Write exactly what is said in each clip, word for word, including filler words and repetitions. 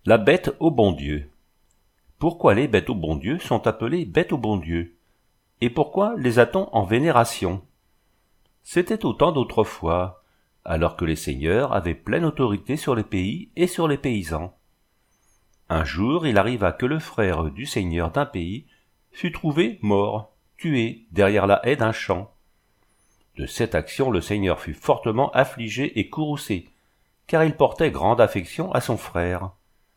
La bête au bon Dieu. Pourquoi les bêtes au bon Dieu sont appelées bêtes au bon Dieu? Et pourquoi les a-t-on en vénération? C'était au temps d'autrefois, alors que les seigneurs avaient pleine autorité sur les pays et sur les paysans. Un jour, il arriva que le frère du seigneur d'un pays fut trouvé mort, tué derrière la haie d'un champ. De cette action, le seigneur fut fortement affligé et courroucé, car il portait grande affection à son frère.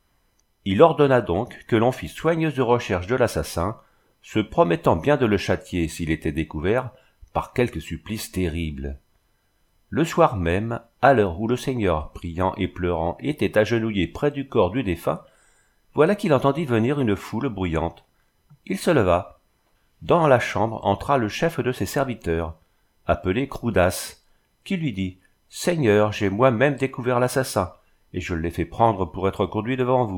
Il ordonna donc que l'on fît soigneuse recherche de l'assassin, se promettant bien de le châtier s'il était découvert par quelque supplice terrible. Le soir même, à l'heure où le seigneur, priant et pleurant, était agenouillé près du corps du défunt, voilà qu'il entendit venir une foule bruyante. Il se leva. Dans la chambre entra le chef de ses serviteurs, appelé Croudace, qui lui dit « Seigneur, j'ai moi-même découvert l'assassin, et je l'ai fait prendre pour être conduit devant vous. »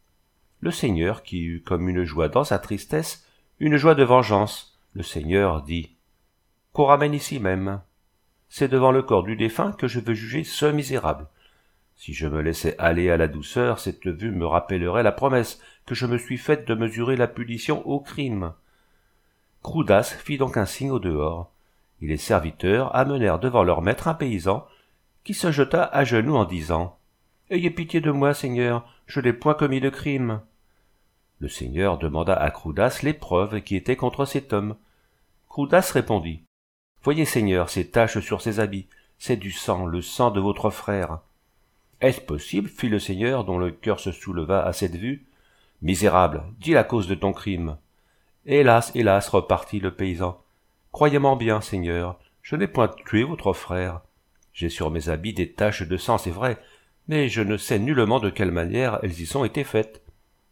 Le seigneur, qui eut comme une joie dans sa tristesse, une joie de vengeance, le seigneur dit « Qu'on ramène ici même. C'est devant le corps du défunt que je veux juger ce misérable. Si je me laissais aller à la douceur, cette vue me rappellerait la promesse que je me suis faite de mesurer la punition au crime. » Croudace fit donc un signe au dehors, et les serviteurs amenèrent devant leur maître un paysan, qui se jeta à genoux en disant « Ayez pitié de moi, seigneur, je n'ai point commis de crime. » Le seigneur demanda à Croudace les preuves qui étaient contre cet homme. Croudace répondit « Voyez, seigneur, ces taches sur ses habits, c'est du sang, le sang de votre frère. » « Est-ce possible ?» fit le seigneur, dont le cœur se souleva à cette vue. « Misérable, dis la cause de ton crime. »« Hélas, hélas, repartit le paysan. Croyez-moi bien, seigneur, je n'ai point tué votre frère. J'ai sur mes habits des taches de sang, c'est vrai, mais je ne sais nullement de quelle manière elles y sont été faites.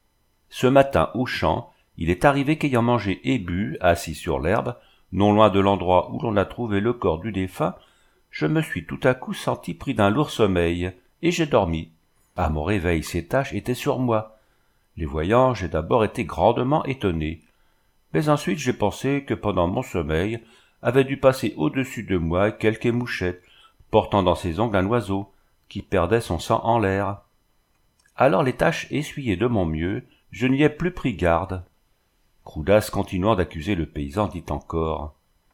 Ce matin, au champ, il est arrivé qu'ayant mangé et bu, assis sur l'herbe, non loin de l'endroit où l'on a trouvé le corps du défunt, je me suis tout à coup senti pris d'un lourd sommeil, et j'ai dormi. À mon réveil, ces taches étaient sur moi. Les voyant, j'ai d'abord été grandement étonné. Mais ensuite j'ai pensé que pendant mon sommeil avait dû passer au-dessus de moi quelque mouchette, portant dans ses ongles un oiseau, qui perdait son sang en l'air. Alors les taches essuyées de mon mieux, je n'y ai plus pris garde. Croudace, continuant d'accuser le paysan, dit encore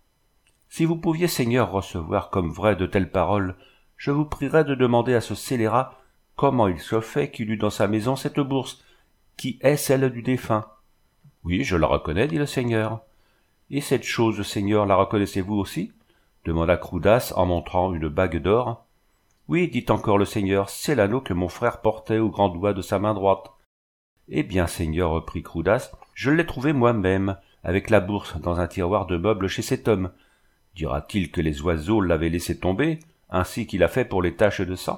« Si vous pouviez, seigneur, recevoir comme vraies de telles paroles, je vous prierais de demander à ce scélérat comment il se fait qu'il eut dans sa maison cette bourse, qui est celle du défunt. »« Oui, je la reconnais, dit le seigneur. »« Et cette chose, seigneur, la reconnaissez-vous aussi ?» demanda Croudace en montrant une bague d'or. « Oui, dit encore le seigneur, c'est l'anneau que mon frère portait au grand doigt de sa main droite. »« Eh bien, seigneur, reprit Croudace, je l'ai trouvé moi-même, avec la bourse, dans un tiroir de meubles chez cet homme. Dira-t-il que les oiseaux l'avaient laissé tomber, ainsi qu'il a fait pour les taches de sang? »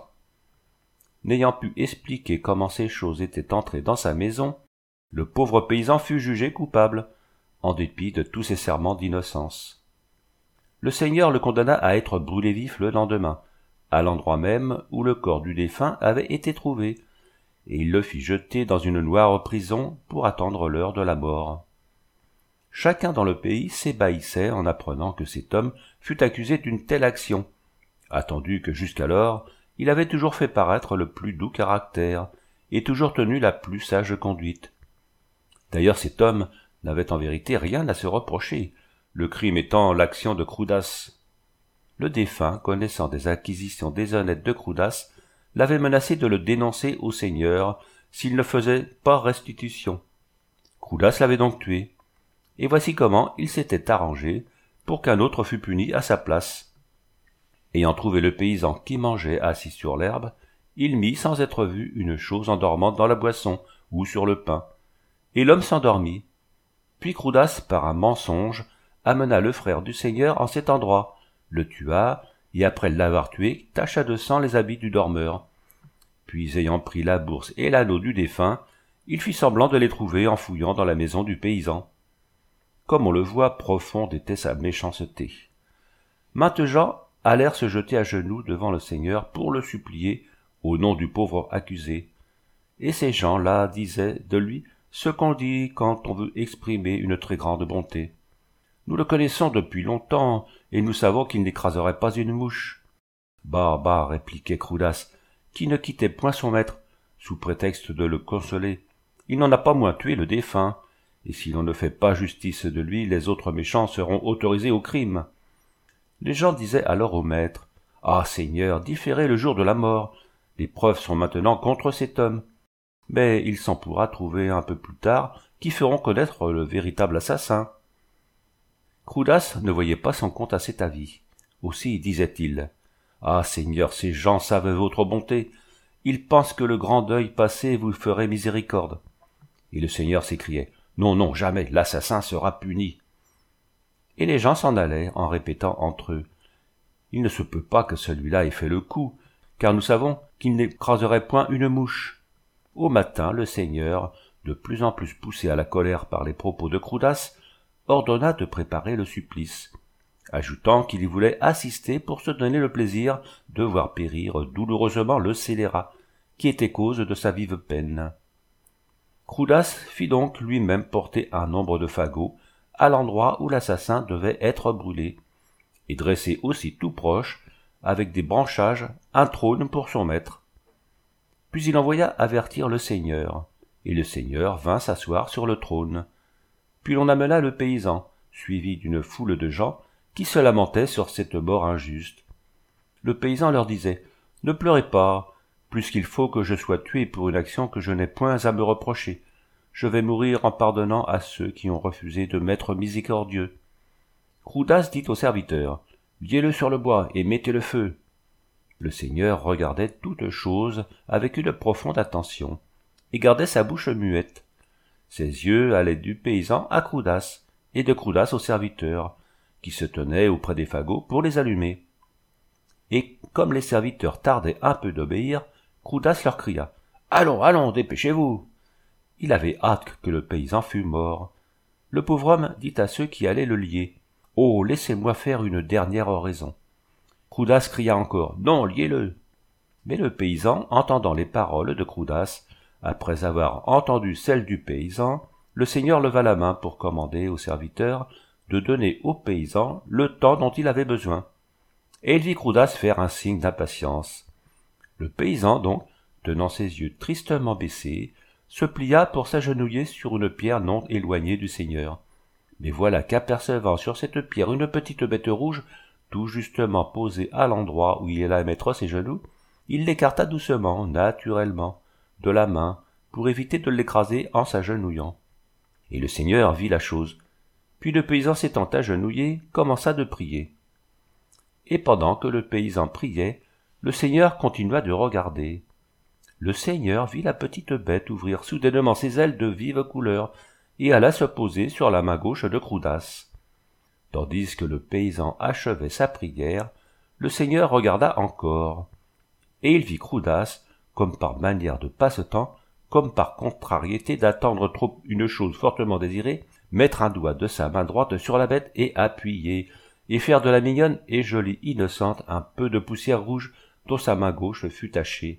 N'ayant pu expliquer comment ces choses étaient entrées dans sa maison, le pauvre paysan fut jugé coupable, en dépit de tous ses serments d'innocence. Le seigneur le condamna à être brûlé vif le lendemain, à l'endroit même où le corps du défunt avait été trouvé, et il le fit jeter dans une noire prison pour attendre l'heure de la mort. Chacun dans le pays s'ébahissait en apprenant que cet homme fut accusé d'une telle action, attendu que jusqu'alors il avait toujours fait paraître le plus doux caractère, et toujours tenu la plus sage conduite. D'ailleurs cet homme n'avait en vérité rien à se reprocher, le crime étant l'action de Croudace. Le défunt, connaissant des acquisitions déshonnêtes de Croudace, l'avait menacé de le dénoncer au seigneur s'il ne faisait pas restitution. Croudace l'avait donc tué, et voici comment il s'était arrangé pour qu'un autre fût puni à sa place. Ayant trouvé le paysan qui mangeait assis sur l'herbe, il mit sans être vu une chose endormante dans la boisson ou sur le pain, et l'homme s'endormit. Puis Croudace, par un mensonge, amena le frère du seigneur en cet endroit, le tua, et après l'avoir tué, tacha de sang les habits du dormeur. Puis, ayant pris la bourse et l'anneau du défunt, il fit semblant de les trouver en fouillant dans la maison du paysan. Comme on le voit, profonde était sa méchanceté. Maintes gens allèrent se jeter à genoux devant le seigneur pour le supplier au nom du pauvre accusé. Et ces gens-là disaient de lui ce qu'on dit quand on veut exprimer une très grande bonté. Nous le connaissons depuis longtemps, et nous savons qu'il n'écraserait pas une mouche. Bah, bah, répliquait Croudace, qui ne quittait point son maître, sous prétexte de le consoler. Il n'en a pas moins tué le défunt, et si l'on ne fait pas justice de lui, les autres méchants seront autorisés au crime. Les gens disaient alors au maître, « Ah, Seigneur, différez le jour de la mort. Les preuves sont maintenant contre cet homme. » Mais il s'en pourra trouver un peu plus tard qui feront connaître le véritable assassin. Croudace ne voyait pas son compte à cet avis. Aussi disait-il, « Ah, Seigneur, ces gens savent votre bonté. Ils pensent que le grand deuil passé vous ferait miséricorde. » Et le Seigneur s'écriait, « Non, non, jamais, l'assassin sera puni. » Et les gens s'en allaient en répétant entre eux, « Il ne se peut pas que celui-là ait fait le coup, car nous savons qu'il n'écraserait point une mouche. » Au matin, le Seigneur, de plus en plus poussé à la colère par les propos de Croudace, ordonna de préparer le supplice, ajoutant qu'il y voulait assister pour se donner le plaisir de voir périr douloureusement le scélérat, qui était cause de sa vive peine. Croudace fit donc lui-même porter un nombre de fagots à l'endroit où l'assassin devait être brûlé, et dresser aussi tout proche, avec des branchages, un trône pour son maître. Puis il envoya avertir le seigneur, et le seigneur vint s'asseoir sur le trône. Puis l'on amena le paysan, suivi d'une foule de gens qui se lamentaient sur cette mort injuste. Le paysan leur disait, « Ne pleurez pas, puisqu'il faut que je sois tué pour une action que je n'ai point à me reprocher. Je vais mourir en pardonnant à ceux qui ont refusé de m'être miséricordieux. » Croudace dit au serviteur, « Liez-le sur le bois et mettez le feu. » Le seigneur regardait toute chose avec une profonde attention, et gardait sa bouche muette. Ses yeux allaient du paysan à Croudace, et de Croudace au serviteur, qui se tenait auprès des fagots pour les allumer. Et comme les serviteurs tardaient un peu d'obéir, Croudace leur cria, « Allons, allons, dépêchez-vous !» Il avait hâte que le paysan fût mort. Le pauvre homme dit à ceux qui allaient le lier, « Oh, laissez-moi faire une dernière oraison. » Croudace cria encore, « Non, liez-le !» Mais le paysan, entendant les paroles de Croudace, après avoir entendu celles du paysan, le seigneur leva la main pour commander au serviteur de donner au paysan le temps dont il avait besoin. Et il vit Croudace faire un signe d'impatience. Le paysan, donc, tenant ses yeux tristement baissés, se plia pour s'agenouiller sur une pierre non éloignée du seigneur. Mais voilà qu'apercevant sur cette pierre une petite bête rouge, tout justement posée à l'endroit où il allait mettre ses genoux, il l'écarta doucement, naturellement, de la main, pour éviter de l'écraser en s'agenouillant. Et le seigneur vit la chose. Puis le paysan s'étant agenouillé, commença de prier. Et pendant que le paysan priait, le seigneur continua de regarder. Le seigneur vit la petite bête ouvrir soudainement ses ailes de vive couleur et alla se poser sur la main gauche de Croudace. Tandis que le paysan achevait sa prière, le seigneur regarda encore, et il vit Croudace, comme par manière de passe-temps, comme par contrariété d'attendre trop une chose fortement désirée, mettre un doigt de sa main droite sur la bête et appuyer, et faire de la mignonne et jolie innocente un peu de poussière rouge dont sa main gauche fut tachée.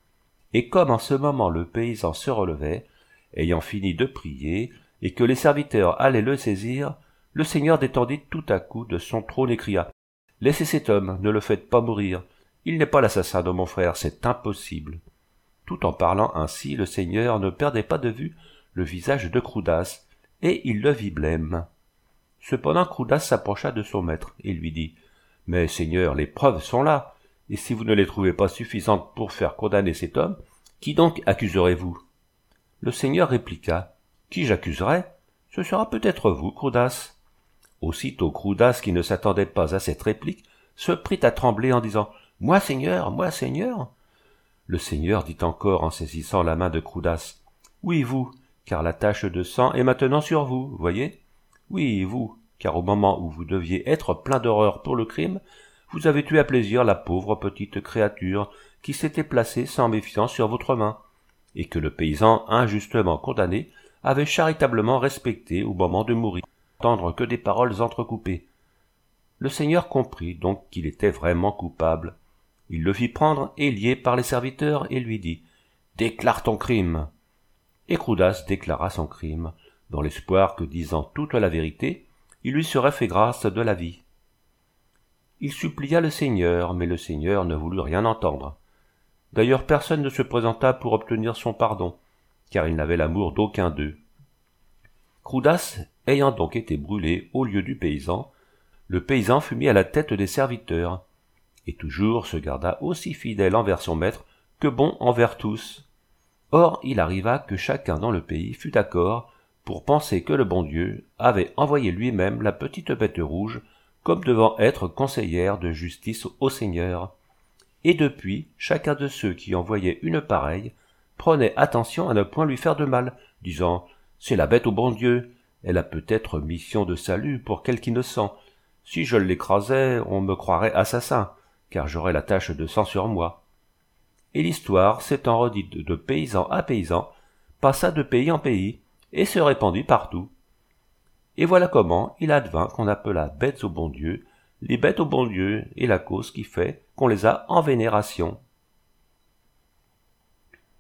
Et comme en ce moment le paysan se relevait, ayant fini de prier, et que les serviteurs allaient le saisir, le seigneur détendit tout à coup de son trône et cria « Laissez cet homme, ne le faites pas mourir. Il n'est pas l'assassin de mon frère, c'est impossible. » Tout en parlant ainsi, le seigneur ne perdait pas de vue le visage de Croudace, et il le vit blême. Cependant Croudace s'approcha de son maître et lui dit « Mais, seigneur, les preuves sont là, et si vous ne les trouvez pas suffisantes pour faire condamner cet homme, qui donc accuserez-vous » Le seigneur répliqua « Qui j'accuserai ? Ce sera peut-être vous, Croudace. » Aussitôt Croudace, qui ne s'attendait pas à cette réplique, se prit à trembler en disant « Moi, seigneur, moi, seigneur !» Le seigneur dit encore en saisissant la main de Croudace « Oui, vous, car la tache de sang est maintenant sur vous, voyez ? Oui, vous, car au moment où vous deviez être plein d'horreur pour le crime, vous avez tué à plaisir la pauvre petite créature qui s'était placée sans méfiance sur votre main, et que le paysan injustement condamné avait charitablement respecté au moment de mourir, n'entendre que des paroles entrecoupées. Le seigneur comprit donc qu'il était vraiment coupable. Il le fit prendre et lier par les serviteurs et lui dit « Déclare ton crime !» Et Croudace déclara son crime, dans l'espoir que, disant toute la vérité, il lui serait fait grâce de la vie. Il supplia le seigneur, mais le seigneur ne voulut rien entendre. D'ailleurs personne ne se présenta pour obtenir son pardon, car il n'avait l'amour d'aucun d'eux. Croudace ayant donc été brûlé au lieu du paysan, le paysan fut mis à la tête des serviteurs, et toujours se garda aussi fidèle envers son maître que bon envers tous. Or il arriva que chacun dans le pays fut d'accord pour penser que le bon Dieu avait envoyé lui-même la petite bête rouge comme devant être conseillère de justice au Seigneur. Et depuis, chacun de ceux qui en voyaient une pareille prenait attention à ne point lui faire de mal, disant « C'est la bête au bon Dieu, elle a peut-être mission de salut pour quelque innocent. Si je l'écrasais, on me croirait assassin, car j'aurais la tache de sang sur moi. » Et l'histoire, s'étant redite de paysan à paysan, passa de pays en pays, et se répandit partout. Et voilà comment il advint qu'on appela bêtes au bon Dieu, les bêtes au bon Dieu, et la cause qui fait qu'on les a en vénération.